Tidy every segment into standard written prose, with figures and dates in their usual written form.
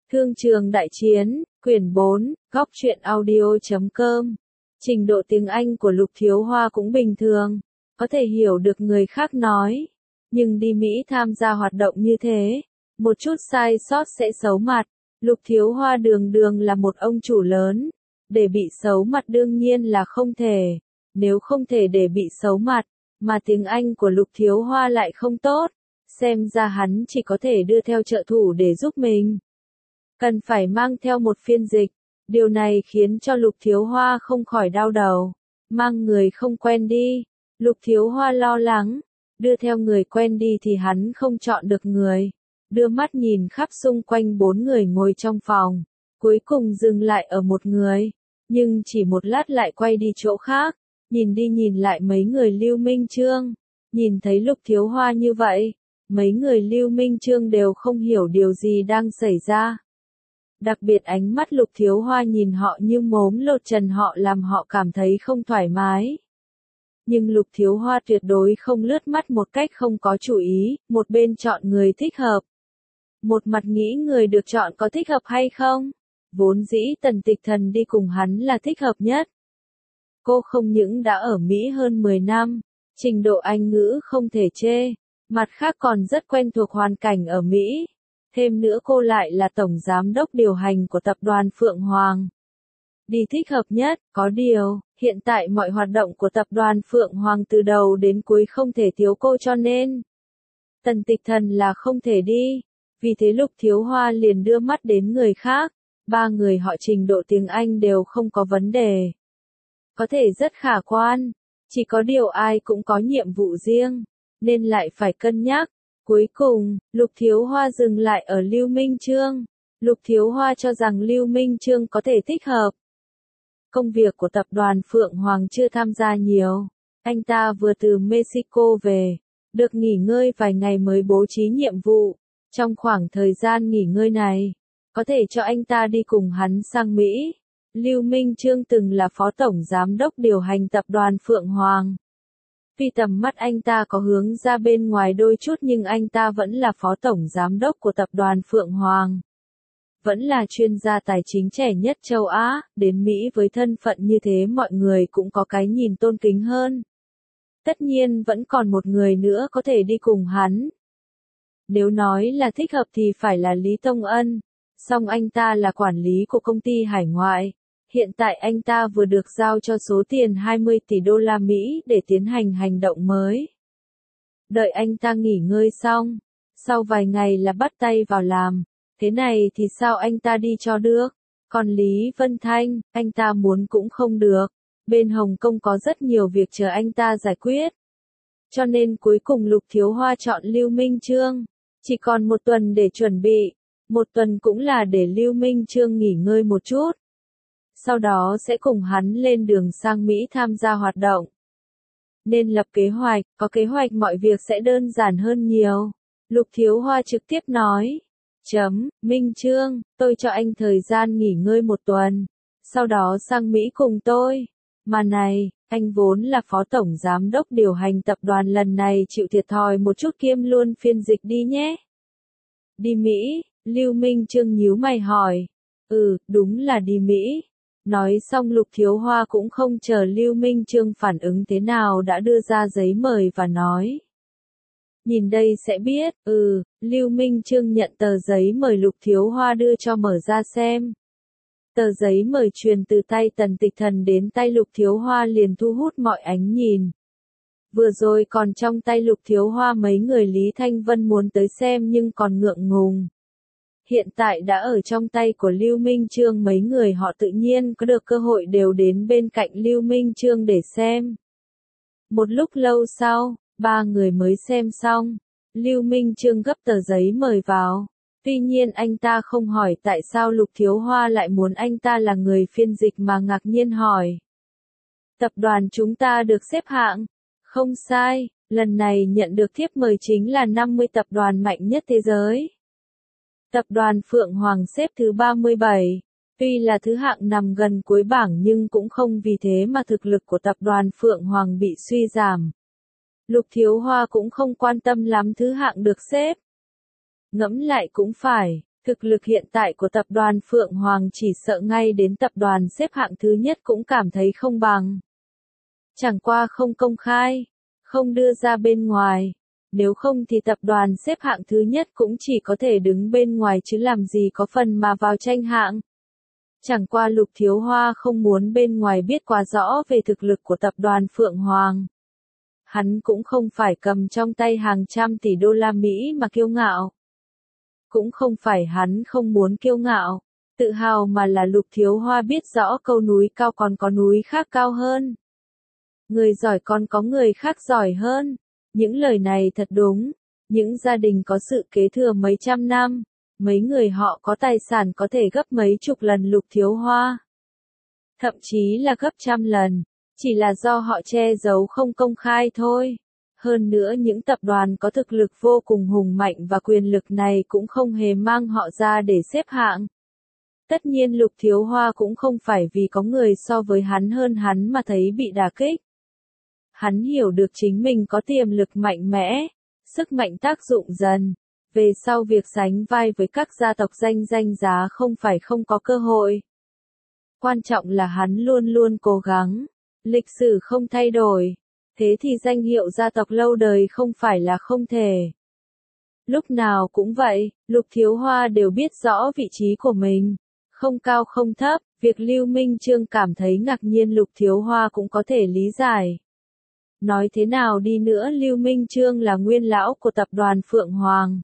Thương trường đại chiến, quyển 4, góc truyện audio.com. Trình độ tiếng Anh của Lục Thiếu Hoa cũng bình thường, có thể hiểu được người khác nói. Nhưng đi Mỹ tham gia hoạt động như thế, một chút sai sót sẽ xấu mặt. Lục Thiếu Hoa đường đường là một ông chủ lớn, để bị xấu mặt đương nhiên là không thể. Nếu không thể để bị xấu mặt, mà tiếng Anh của Lục Thiếu Hoa lại không tốt, xem ra hắn chỉ có thể đưa theo trợ thủ để giúp mình. Cần phải mang theo một phiên dịch, điều này khiến cho Lục Thiếu Hoa không khỏi đau đầu. Mang người không quen đi, Lục Thiếu Hoa lo lắng, đưa theo người quen đi thì hắn không chọn được người. Đưa mắt nhìn khắp xung quanh 4 người ngồi trong phòng, cuối cùng dừng lại ở một người, nhưng chỉ một lát lại quay đi chỗ khác, nhìn đi nhìn lại mấy người Lưu Minh Chương. Nhìn thấy Lục Thiếu Hoa như vậy, mấy người Lưu Minh Chương đều không hiểu điều gì đang xảy ra. Đặc biệt ánh mắt Lục Thiếu Hoa nhìn họ như mốm lột trần họ làm họ cảm thấy không thoải mái. Nhưng Lục Thiếu Hoa tuyệt đối không lướt mắt một cách không có chủ ý, một bên chọn người thích hợp. Một mặt nghĩ người được chọn có thích hợp hay không. Vốn dĩ Tần Tịch Thần đi cùng hắn là thích hợp nhất. Cô không những đã ở Mỹ hơn 10 năm, trình độ Anh ngữ không thể chê, mặt khác còn rất quen thuộc hoàn cảnh ở Mỹ. Thêm nữa cô lại là tổng giám đốc điều hành của tập đoàn Phượng Hoàng. Đi thích hợp nhất, có điều, hiện tại mọi hoạt động của tập đoàn Phượng Hoàng từ đầu đến cuối không thể thiếu cô cho nên Tần Tịch Thần là không thể đi. Vì thế Lục Thiếu Hoa liền đưa mắt đến người khác, 3 người họ trình độ tiếng Anh đều không có vấn đề. Có thể rất khả quan, chỉ có điều ai cũng có nhiệm vụ riêng, nên lại phải cân nhắc. Cuối cùng, Lục Thiếu Hoa dừng lại ở Lưu Minh Chương. Lục Thiếu Hoa cho rằng Lưu Minh Chương có thể thích hợp. Công việc của tập đoàn Phượng Hoàng chưa tham gia nhiều. Anh ta vừa từ Mexico về, được nghỉ ngơi vài ngày mới bố trí nhiệm vụ. Trong khoảng thời gian nghỉ ngơi này, có thể cho anh ta đi cùng hắn sang Mỹ. Lưu Minh Chương từng là phó tổng giám đốc điều hành tập đoàn Phượng Hoàng. Vì tầm mắt anh ta có hướng ra bên ngoài đôi chút nhưng anh ta vẫn là phó tổng giám đốc của tập đoàn Phượng Hoàng. Vẫn là chuyên gia tài chính trẻ nhất châu Á, đến Mỹ với thân phận như thế mọi người cũng có cái nhìn tôn kính hơn. Tất nhiên vẫn còn một người nữa có thể đi cùng hắn. Nếu nói là thích hợp thì phải là Lý Tông Ân, song anh ta là quản lý của công ty hải ngoại. Hiện tại anh ta vừa được giao cho số tiền 20 tỷ đô la Mỹ để tiến hành hành động mới. Đợi anh ta nghỉ ngơi xong, sau vài ngày là bắt tay vào làm, thế này thì sao anh ta đi cho được, còn Lý Vân Thanh, anh ta muốn cũng không được, bên Hồng Kông có rất nhiều việc chờ anh ta giải quyết. Cho nên cuối cùng Lục Thiếu Hoa chọn Lưu Minh Chương, chỉ còn 1 tuần để chuẩn bị, 1 tuần cũng là để Lưu Minh Chương nghỉ ngơi một chút. Sau đó sẽ cùng hắn lên đường sang Mỹ tham gia hoạt động. Nên lập kế hoạch, có kế hoạch mọi việc sẽ đơn giản hơn nhiều. Lục Thiếu Hoa trực tiếp nói. Minh Chương, tôi cho anh thời gian nghỉ ngơi 1 tuần. Sau đó sang Mỹ cùng tôi. Mà này, anh vốn là phó tổng giám đốc điều hành tập đoàn lần này chịu thiệt thòi một chút kiêm luôn phiên dịch đi nhé. Đi Mỹ, Lưu Minh Chương nhíu mày hỏi. Đúng là đi Mỹ. Nói xong Lục Thiếu Hoa cũng không chờ Lưu Minh Chương phản ứng thế nào đã đưa ra giấy mời và nói. Nhìn đây sẽ biết, Lưu Minh Chương nhận tờ giấy mời Lục Thiếu Hoa đưa cho mở ra xem. Tờ giấy mời truyền từ tay Tần Tịch Thần đến tay Lục Thiếu Hoa liền thu hút mọi ánh nhìn. Vừa rồi còn trong tay Lục Thiếu Hoa mấy người Lý Thanh Vân muốn tới xem nhưng còn ngượng ngùng. Hiện tại đã ở trong tay của Lưu Minh Chương mấy người họ tự nhiên có được cơ hội đều đến bên cạnh Lưu Minh Chương để xem. Một lúc lâu sau, 3 người mới xem xong, Lưu Minh Chương gấp tờ giấy mời vào. Tuy nhiên anh ta không hỏi tại sao Lục Thiếu Hoa lại muốn anh ta là người phiên dịch mà ngạc nhiên hỏi. Tập đoàn chúng ta được xếp hạng. Không sai, lần này nhận được thiếp mời chính là 50 tập đoàn mạnh nhất thế giới. Tập đoàn Phượng Hoàng xếp thứ 37, tuy là thứ hạng nằm gần cuối bảng nhưng cũng không vì thế mà thực lực của tập đoàn Phượng Hoàng bị suy giảm. Lục Thiếu Hoa cũng không quan tâm lắm thứ hạng được xếp. Ngẫm lại cũng phải, Thực lực hiện tại của tập đoàn Phượng Hoàng chỉ sợ ngay đến tập đoàn xếp hạng thứ nhất cũng cảm thấy không bằng. Chẳng qua không công khai, không đưa ra bên ngoài. Nếu không thì tập đoàn xếp hạng thứ nhất cũng chỉ có thể đứng bên ngoài chứ làm gì có phần mà vào tranh hạng. Chẳng qua Lục Thiếu Hoa không muốn bên ngoài biết quá rõ về thực lực của tập đoàn Phượng Hoàng. Hắn cũng không phải cầm trong tay hàng trăm tỷ đô la Mỹ mà kiêu ngạo. Cũng không phải hắn không muốn kiêu ngạo, tự hào mà là Lục Thiếu Hoa biết rõ câu núi cao còn có núi khác cao hơn. Người giỏi còn có người khác giỏi hơn. Những lời này thật đúng. Những gia đình có sự kế thừa mấy trăm năm, mấy người họ có tài sản có thể gấp mấy chục lần Lục Thiếu Hoa. Thậm chí là gấp trăm lần, chỉ là do họ che giấu không công khai thôi. Hơn nữa những tập đoàn có thực lực vô cùng hùng mạnh và quyền lực này cũng không hề mang họ ra để xếp hạng. Tất nhiên Lục Thiếu Hoa cũng không phải vì có người so với hắn hơn hắn mà thấy bị đả kích. Hắn hiểu được chính mình có tiềm lực mạnh mẽ, sức mạnh tác dụng dần. Về sau việc sánh vai với các gia tộc danh giá không phải không có cơ hội. Quan trọng là hắn luôn luôn cố gắng. Lịch sử không thay đổi. Thế thì danh hiệu gia tộc lâu đời không phải là không thể. Lúc nào cũng vậy, Lục Thiếu Hoa đều biết rõ vị trí của mình. Không cao không thấp, việc Lưu Minh Chương cảm thấy ngạc nhiên Lục Thiếu Hoa cũng có thể lý giải. Nói thế nào đi nữa Lưu Minh Chương là nguyên lão của tập đoàn Phượng Hoàng.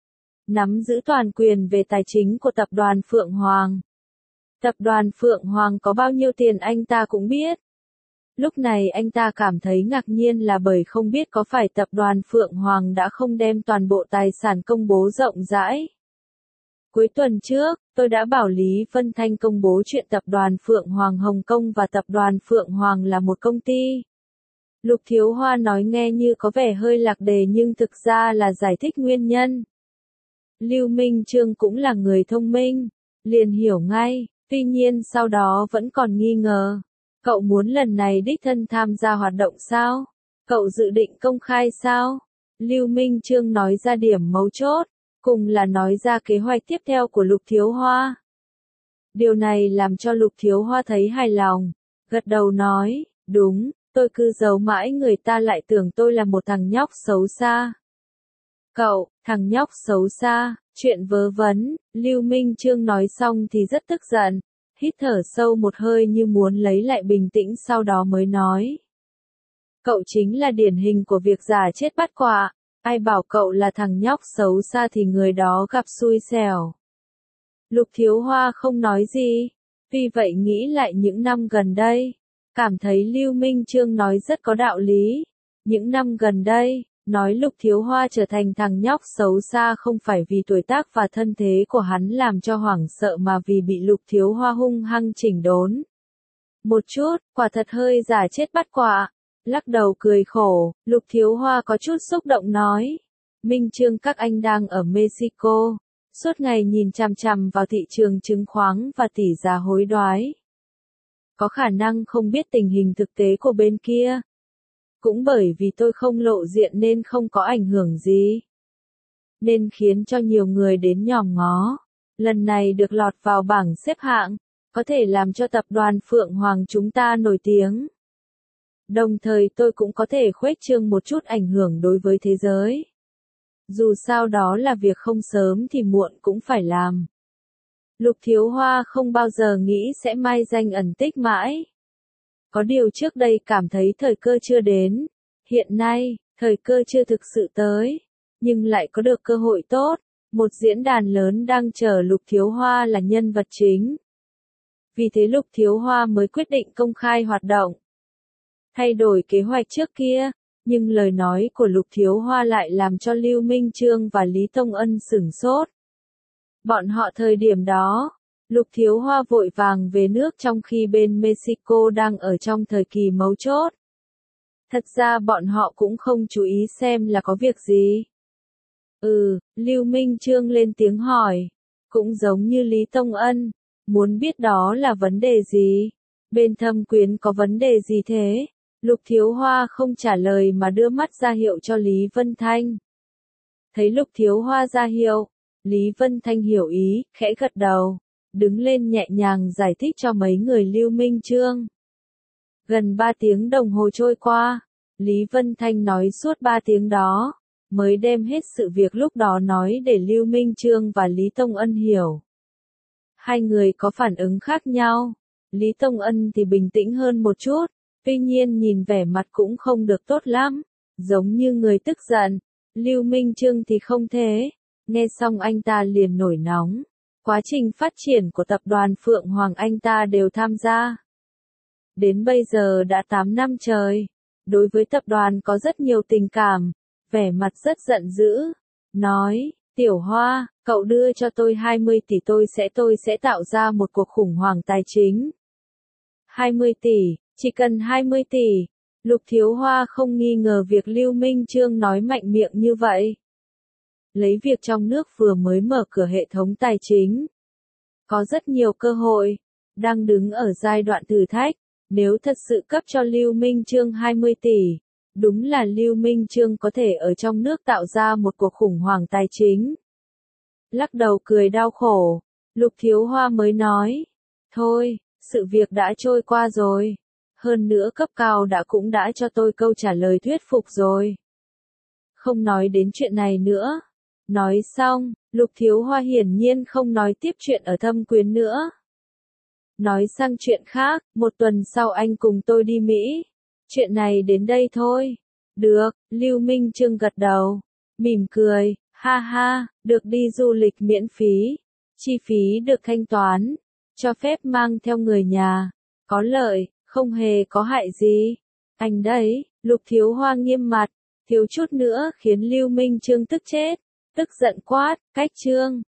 Nắm giữ toàn quyền về tài chính của tập đoàn Phượng Hoàng. Tập đoàn Phượng Hoàng có bao nhiêu tiền anh ta cũng biết. Lúc này anh ta cảm thấy ngạc nhiên là bởi không biết có phải tập đoàn Phượng Hoàng đã không đem toàn bộ tài sản công bố rộng rãi. Cuối tuần trước, tôi đã bảo Lý Vân Thanh công bố chuyện tập đoàn Phượng Hoàng Hồng Kông và tập đoàn Phượng Hoàng là một công ty. Lục Thiếu Hoa nói nghe như có vẻ hơi lạc đề nhưng thực ra là giải thích nguyên nhân. Lưu Minh Chương cũng là người thông minh, liền hiểu ngay, tuy nhiên sau đó vẫn còn nghi ngờ. Cậu muốn lần này đích thân tham gia hoạt động sao? Cậu dự định công khai sao? Lưu Minh Chương nói ra điểm mấu chốt, cùng là nói ra kế hoạch tiếp theo của Lục Thiếu Hoa. Điều này làm cho Lục Thiếu Hoa thấy hài lòng, gật đầu nói, đúng, tôi cứ giấu mãi người ta lại tưởng tôi là một thằng nhóc xấu xa. Cậu, thằng nhóc xấu xa, chuyện vớ vẩn, Lưu Minh Chương nói xong thì rất tức giận, hít thở sâu một hơi như muốn lấy lại bình tĩnh sau đó mới nói. Cậu chính là điển hình của việc giả chết bắt quạ, ai bảo cậu là thằng nhóc xấu xa thì người đó gặp xui xẻo. Lục Thiếu Hoa không nói gì, vì vậy nghĩ lại những năm gần đây, cảm thấy Lưu Minh Chương nói rất có đạo lý. Những năm gần đây, nói Lục Thiếu Hoa trở thành thằng nhóc xấu xa không phải vì tuổi tác và thân thế của hắn làm cho hoảng sợ mà vì bị Lục Thiếu Hoa hung hăng chỉnh đốn. Một chút, quả thật hơi giả chết bắt quạ. Lắc đầu cười khổ, Lục Thiếu Hoa có chút xúc động nói. Minh Chương các anh đang ở Mexico, suốt ngày nhìn chằm chằm vào thị trường chứng khoán và tỷ giá hối đoái. Có khả năng không biết tình hình thực tế của bên kia. Cũng bởi vì tôi không lộ diện nên không có ảnh hưởng gì. Nên khiến cho nhiều người đến nhòm ngó. Lần này được lọt vào bảng xếp hạng, có thể làm cho tập đoàn Phượng Hoàng chúng ta nổi tiếng. Đồng thời tôi cũng có thể khuếch trương một chút ảnh hưởng đối với thế giới. Dù sao đó là việc không sớm thì muộn cũng phải làm. Lục Thiếu Hoa không bao giờ nghĩ sẽ mai danh ẩn tích mãi. Có điều trước đây cảm thấy thời cơ chưa đến. Hiện nay, thời cơ chưa thực sự tới. Nhưng lại có được cơ hội tốt. Một diễn đàn lớn đang chờ Lục Thiếu Hoa là nhân vật chính. Vì thế Lục Thiếu Hoa mới quyết định công khai hoạt động. Thay đổi kế hoạch trước kia, nhưng lời nói của Lục Thiếu Hoa lại làm cho Lưu Minh Chương và Lý Tông Ân sửng sốt. Bọn họ thời điểm đó, Lục Thiếu Hoa vội vàng về nước trong khi bên Mexico đang ở trong thời kỳ mấu chốt. Thật ra bọn họ cũng không chú ý xem là có việc gì. Lưu Minh Chương lên tiếng hỏi. Cũng giống như Lý Tông Ân, muốn biết đó là vấn đề gì. Bên Thâm Quyến có vấn đề gì thế? Lục Thiếu Hoa không trả lời mà đưa mắt ra hiệu cho Lý Vân Thanh. Thấy Lục Thiếu Hoa ra hiệu, Lý Vân Thanh hiểu ý, khẽ gật đầu, đứng lên nhẹ nhàng giải thích cho mấy người Lưu Minh Chương. Gần 3 tiếng đồng hồ trôi qua, Lý Vân Thanh nói suốt 3 tiếng đó, mới đem hết sự việc lúc đó nói để Lưu Minh Chương và Lý Tông Ân hiểu. Hai người có phản ứng khác nhau, Lý Tông Ân thì bình tĩnh hơn một chút, tuy nhiên nhìn vẻ mặt cũng không được tốt lắm, giống như người tức giận. Lưu Minh Chương thì không thế, nghe xong anh ta liền nổi nóng. Quá trình phát triển của tập đoàn Phượng Hoàng anh ta đều tham gia. Đến bây giờ đã 8 năm trời, đối với tập đoàn có rất nhiều tình cảm, vẻ mặt rất giận dữ, nói, Tiểu Hoa, cậu đưa cho tôi 20 tỷ tôi sẽ tạo ra một cuộc khủng hoảng tài chính. 20 tỷ, chỉ cần 20 tỷ. Lục Thiếu Hoa không nghi ngờ việc Lưu Minh Chương nói mạnh miệng như vậy. Lấy việc trong nước vừa mới mở cửa hệ thống tài chính. Có rất nhiều cơ hội, đang đứng ở giai đoạn thử thách, nếu thật sự cấp cho Lưu Minh Chương 20 tỷ, đúng là Lưu Minh Chương có thể ở trong nước tạo ra một cuộc khủng hoảng tài chính. Lắc đầu cười đau khổ, Lục Thiếu Hoa mới nói, thôi, sự việc đã trôi qua rồi. Hơn nữa cấp cao cũng đã cho tôi câu trả lời thuyết phục rồi. Không nói đến chuyện này nữa. Nói xong, Lục Thiếu Hoa hiển nhiên không nói tiếp chuyện ở Thâm Quyến nữa. Nói sang chuyện khác, một tuần sau anh cùng tôi đi Mỹ. Chuyện này đến đây thôi. Được, Lưu Minh Chương gật đầu, mỉm cười, ha ha, được đi du lịch miễn phí. Chi phí được thanh toán, cho phép mang theo người nhà. Có lợi, không hề có hại gì. Anh đấy, Lục Thiếu Hoa nghiêm mặt, thiếu chút nữa khiến Lưu Minh Chương tức chết. Tức giận quát, cách Chương,